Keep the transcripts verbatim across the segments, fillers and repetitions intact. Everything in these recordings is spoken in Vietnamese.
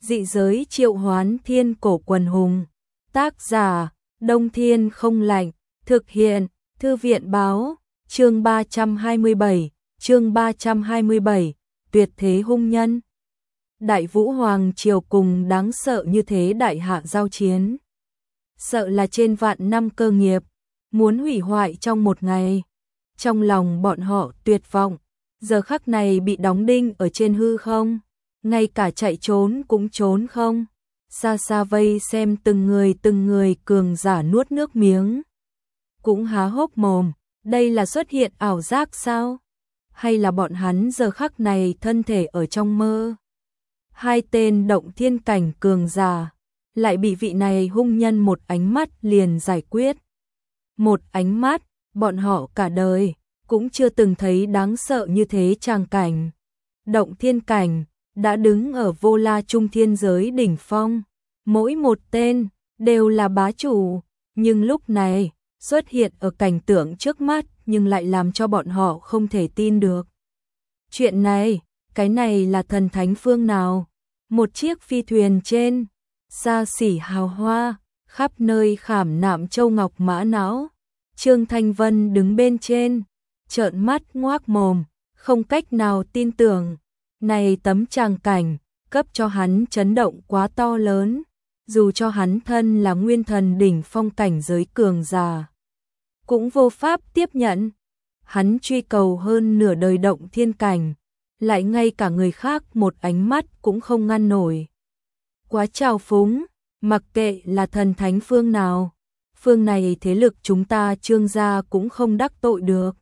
Dị giới triệu hoán thiên cổ quần hùng. Tác giả, Đông Thiên không lạnh. Thực hiện, Thư viện báo. Chương ba trăm hai mươi bảy, chương ba trăm hai mươi bảy, tuyệt thế hung nhân. Đại Vũ Hoàng triều cùng đáng sợ như thế đại hạ giao chiến. Sợ là trên vạn năm cơ nghiệp, muốn hủy hoại trong một ngày. Trong lòng bọn họ tuyệt vọng, giờ khắc này bị đóng đinh ở trên hư không, ngay cả chạy trốn cũng trốn không. Xa xa vây xem từng người từng người cường giả nuốt nước miếng. Cũng há hốc mồm, đây là xuất hiện ảo giác sao? Hay là bọn hắn giờ khắc này thân thể ở trong mơ? Hai tên động thiên cảnh cường giả, lại bị vị này hung nhân một ánh mắt liền giải quyết. Một ánh mắt, bọn họ cả đời, cũng chưa từng thấy đáng sợ như thế tràng cảnh. Động thiên cảnh, đã đứng ở vô la trung thiên giới đỉnh phong. Mỗi một tên, đều là bá chủ, nhưng lúc này, xuất hiện ở cảnh tượng trước mắt nhưng lại làm cho bọn họ không thể tin được. Chuyện này, cái này là thần thánh phương nào? Một chiếc phi thuyền trên, xa xỉ hào hoa, khắp nơi khảm nạm châu ngọc mã não. Trương Thanh Vân đứng bên trên, trợn mắt ngoác mồm, không cách nào tin tưởng. Này tấm tràng cảnh, cấp cho hắn chấn động quá to lớn. Dù cho hắn thân là nguyên thần đỉnh phong cảnh giới cường giả, cũng vô pháp tiếp nhận. Hắn truy cầu hơn nửa đời động thiên cảnh, lại ngay cả người khác một ánh mắt cũng không ngăn nổi. Quá trào phúng, mặc kệ là thần thánh phương nào, phương này thế lực chúng ta Trương gia cũng không đắc tội được.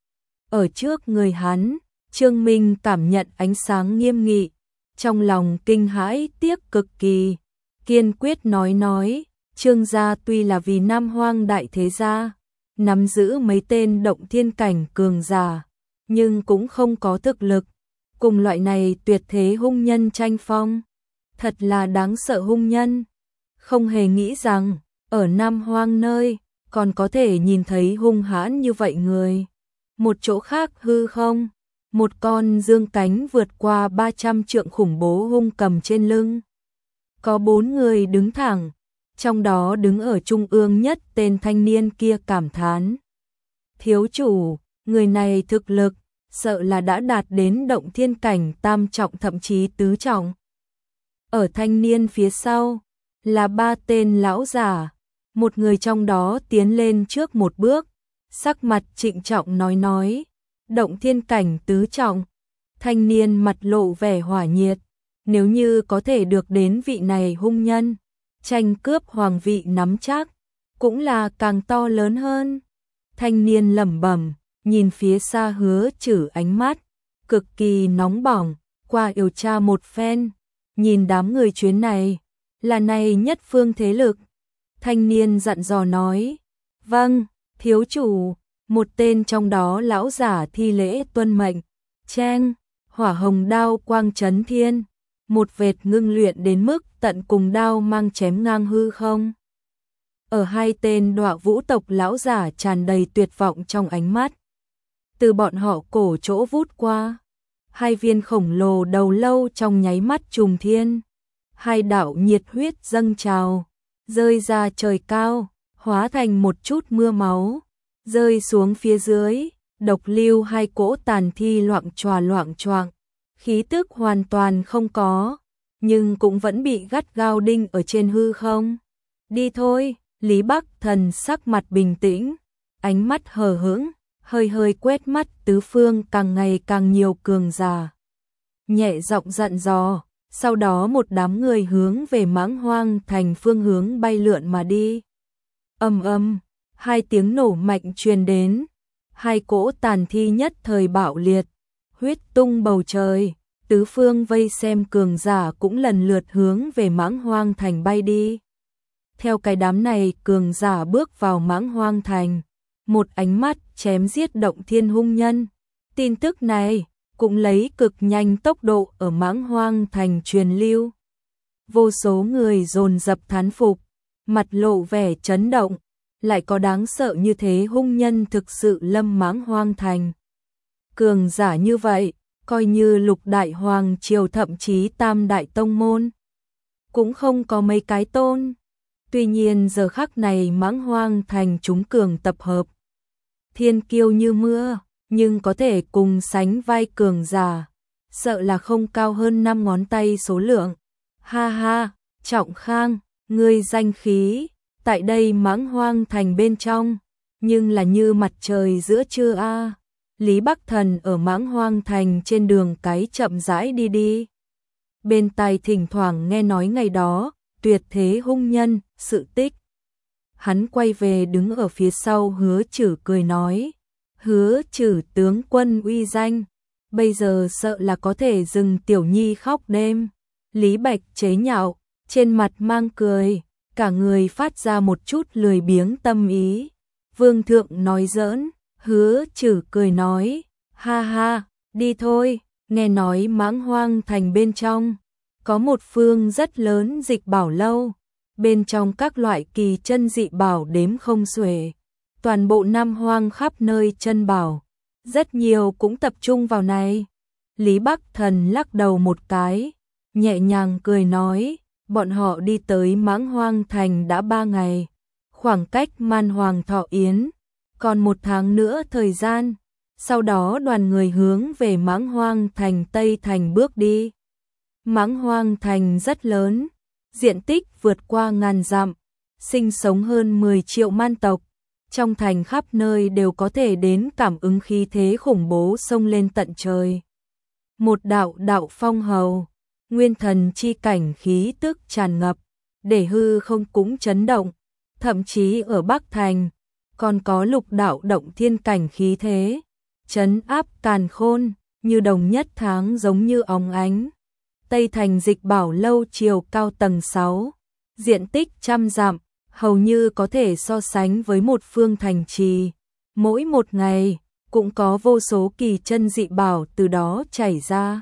Ở trước người hắn, Trương Minh cảm nhận ánh sáng nghiêm nghị, trong lòng kinh hãi tiếc cực kỳ. Kiên quyết nói nói, Trương gia tuy là vì Nam Hoang đại thế gia, nắm giữ mấy tên động thiên cảnh cường giả, nhưng cũng không có thực lực. Cùng loại này tuyệt thế hung nhân tranh phong, thật là đáng sợ hung nhân. Không hề nghĩ rằng, ở Nam Hoang nơi, còn có thể nhìn thấy hung hãn như vậy người. Một chỗ khác hư không, một con dương cánh vượt qua ba trăm trượng khủng bố hung cầm trên lưng. Có bốn người đứng thẳng, trong đó đứng ở trung ương nhất tên thanh niên kia cảm thán. Thiếu chủ, người này thực lực, sợ là đã đạt đến động thiên cảnh tam trọng thậm chí tứ trọng. Ở thanh niên phía sau, là ba tên lão giả, một người trong đó tiến lên trước một bước, sắc mặt trịnh trọng nói nói, động thiên cảnh tứ trọng. Thanh niên mặt lộ vẻ hỏa nhiệt. Nếu như có thể được đến vị này hung nhân, tranh cướp hoàng vị nắm chắc, cũng là càng to lớn hơn. Thanh niên lẩm bẩm, nhìn phía xa Hứa Trử ánh mắt cực kỳ nóng bỏng, qua điều tra một phen, nhìn đám người chuyến này, là này nhất phương thế lực. Thanh niên dặn dò nói, vâng, thiếu chủ. Một tên trong đó lão giả thi lễ tuân mệnh, cheng, hỏa hồng đao quang chấn thiên. Một vệt ngưng luyện đến mức tận cùng đao mang chém ngang hư không. Ở hai tên Đọa Vũ tộc lão giả tràn đầy tuyệt vọng trong ánh mắt. Từ bọn họ cổ chỗ vút qua, hai viên khổng lồ đầu lâu trong nháy mắt trùng thiên. Hai đạo nhiệt huyết dâng trào, rơi ra trời cao, hóa thành một chút mưa máu, rơi xuống phía dưới, độc lưu hai cỗ tàn thi loạng choạng loạng choạng. Khí tức hoàn toàn không có, nhưng cũng vẫn bị gắt gao đinh ở trên hư không. Đi thôi, Lý Bắc Thần sắc mặt bình tĩnh, ánh mắt hờ hững, hơi hơi quét mắt tứ phương càng ngày càng nhiều cường giả. Nhẹ giọng dặn dò, sau đó một đám người hướng về Mãng Hoang thành phương hướng bay lượn mà đi. Ầm ầm, hai tiếng nổ mạnh truyền đến, hai cỗ tàn thi nhất thời bạo liệt. Huyết tung bầu trời, tứ phương vây xem cường giả cũng lần lượt hướng về Mãng Hoang thành bay đi. Theo cái đám này cường giả bước vào Mãng Hoang thành, một ánh mắt chém giết động thiên hung nhân. Tin tức này cũng lấy cực nhanh tốc độ ở Mãng Hoang thành truyền lưu. Vô số người dồn dập thán phục, mặt lộ vẻ chấn động, lại có đáng sợ như thế hung nhân thực sự lâm Mãng Hoang thành. Cường giả như vậy, coi như lục đại hoàng triều thậm chí tam đại tông môn, cũng không có mấy cái tôn. Tuy nhiên giờ khắc này Mãng Hoang Thành chúng cường tập hợp. Thiên kiêu như mưa, nhưng có thể cùng sánh vai cường giả, sợ là không cao hơn năm ngón tay số lượng. Ha ha, Trọng Khang, ngươi danh khí, tại đây Mãng Hoang Thành bên trong, nhưng là như mặt trời giữa trưa a. Lý Bắc Thần ở Mãng Hoang Thành trên đường cái chậm rãi đi đi. Bên tai thỉnh thoảng nghe nói ngày đó, tuyệt thế hung nhân, sự tích. Hắn quay về đứng ở phía sau Hứa Trử cười nói, Hứa Trử tướng quân uy danh, bây giờ sợ là có thể dừng tiểu nhi khóc đêm. Lý Bạch chế nhạo, trên mặt mang cười, cả người phát ra một chút lười biếng tâm ý. Vương thượng nói giỡn, Hứa Trử cười nói, ha ha, đi thôi, nghe nói Mãng Hoang Thành bên trong, có một phương rất lớn dịch bảo lâu, bên trong các loại kỳ chân dị bảo đếm không xuể, toàn bộ Nam Hoang khắp nơi chân bảo, rất nhiều cũng tập trung vào này. Lý Bắc Thần lắc đầu một cái, nhẹ nhàng cười nói, bọn họ đi tới Mãng Hoang Thành đã ba ngày, khoảng cách Man Hoàng Thọ Yến, còn một tháng nữa thời gian, sau đó đoàn người hướng về Mãng Hoang Thành Tây Thành bước đi. Mãng Hoang Thành rất lớn, diện tích vượt qua ngàn dặm, sinh sống hơn mười triệu man tộc, trong thành khắp nơi đều có thể đến cảm ứng khí thế khủng bố xông lên tận trời. Một đạo đạo phong hầu, nguyên thần chi cảnh khí tức tràn ngập, để hư không cũng chấn động, thậm chí ở Bắc Thành, còn có lục đạo động thiên cảnh khí thế, trấn áp càn khôn, như đồng nhất tháng giống như óng ánh. Tây Thành dịch bảo lâu chiều cao tầng sáu, diện tích trăm dặm, hầu như có thể so sánh với một phương thành trì. Mỗi một ngày, cũng có vô số kỳ chân dị bảo từ đó chảy ra.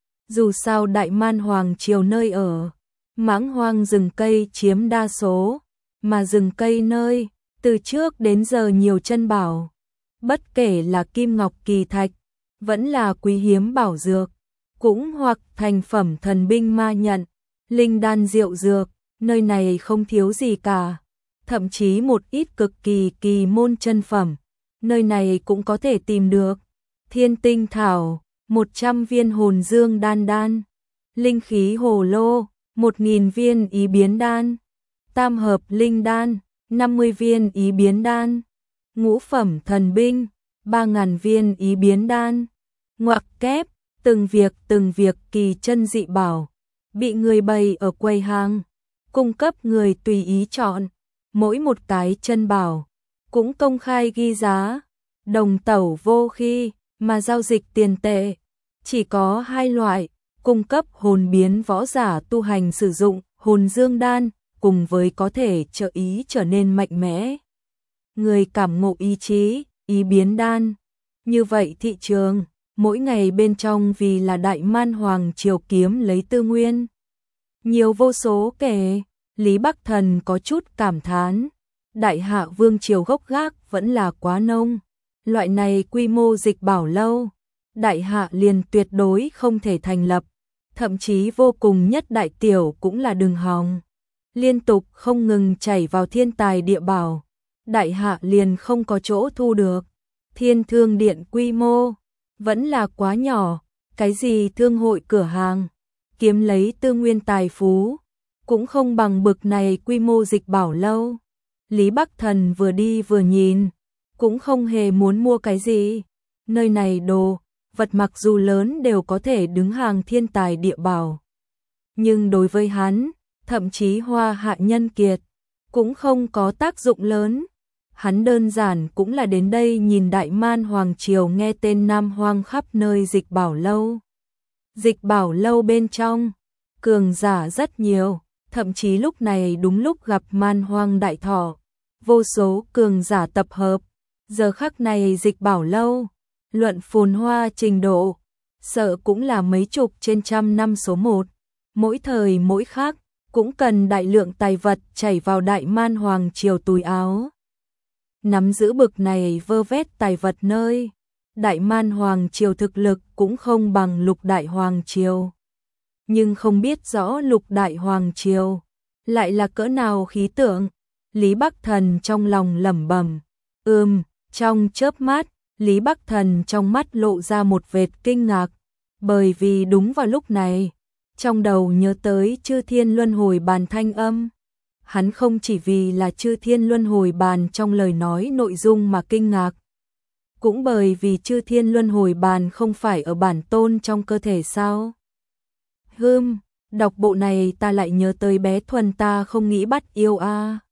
Dù sao Đại Man Hoàng triều nơi ở, Mãng Hoang rừng cây chiếm đa số, mà rừng cây nơi, từ trước đến giờ nhiều chân bảo. Bất kể là kim ngọc kỳ thạch, vẫn là quý hiếm bảo dược, cũng hoặc thành phẩm thần binh ma nhận, linh đan diệu dược, nơi này không thiếu gì cả. Thậm chí một ít cực kỳ kỳ môn chân phẩm, nơi này cũng có thể tìm được. Thiên tinh thảo, một trăm viên hồn dương đan đan, linh khí hồ lô, một nghìn viên ý biến đan, tam hợp linh đan, năm mươi viên ý biến đan, ngũ phẩm thần binh, ba nghìn viên ý biến đan, ngoặc kép, từng việc từng việc kỳ chân dị bảo, bị người bày ở quầy hàng, cung cấp người tùy ý chọn, mỗi một cái chân bảo, cũng công khai ghi giá, đồng tẩu vô khi, mà giao dịch tiền tệ, chỉ có hai loại, cung cấp hồn biến võ giả tu hành sử dụng, hồn dương đan, cùng với có thể trợ ý trở nên mạnh mẽ. Người cảm ngộ ý chí, ý biến đan. Như vậy thị trường, mỗi ngày bên trong vì là Đại Man Hoàng triều kiếm lấy tư nguyên. Nhiều vô số kể, Lý Bắc Thần có chút cảm thán. Đại Hạ Vương triều gốc gác vẫn là quá nông. Loại này quy mô dịch bảo lâu, Đại Hạ liền tuyệt đối không thể thành lập. Thậm chí vô cùng nhất đại tiểu cũng là đường hòng. Liên tục không ngừng chảy vào thiên tài địa bảo. Đại Hạ liền không có chỗ thu được. Thiên Thương Điện quy mô vẫn là quá nhỏ, cái gì thương hội cửa hàng, kiếm lấy tư nguyên tài phú, cũng không bằng bực này quy mô dịch bảo lâu. Lý Bắc Thần vừa đi vừa nhìn, cũng không hề muốn mua cái gì. Nơi này đồ, vật mặc dù lớn đều có thể đứng hàng thiên tài địa bảo. Nhưng đối với hắn, thậm chí Hoa Hạ Nhân Kiệt, cũng không có tác dụng lớn. Hắn đơn giản cũng là đến đây nhìn Đại Man Hoàng triều nghe tên Nam Hoang khắp nơi dịch bảo lâu. Dịch bảo lâu bên trong, cường giả rất nhiều, thậm chí lúc này đúng lúc gặp Man Hoang đại thọ, vô số cường giả tập hợp. Giờ khắc này dịch bảo lâu, luận phồn hoa trình độ, sợ cũng là mấy chục trên trăm năm số một. Mỗi thời mỗi khác, cũng cần đại lượng tài vật chảy vào Đại Man Hoàng triều túi áo. Nắm giữ bực này vơ vét tài vật nơi, Đại Man Hoàng triều thực lực cũng không bằng Lục Đại Hoàng triều. nhưng không biết rõ Lục Đại Hoàng Triều lại là cỡ nào khí tượng. Lý Bắc Thần trong lòng lẩm bẩm, ừm, trong chớp mắt, Lý Bắc Thần trong mắt lộ ra một vệt kinh ngạc, bởi vì đúng vào lúc này, trong đầu nhớ tới Chư Thiên Luân Hồi Bàn thanh âm. Hắn không chỉ vì là Chư Thiên Luân Hồi Bàn trong lời nói nội dung mà kinh ngạc, cũng bởi vì Chư Thiên Luân Hồi Bàn không phải ở bản tôn trong cơ thể sao? Hừm, đọc bộ này ta lại nhớ tới bé Thuần ta không nghĩ bắt yêu a.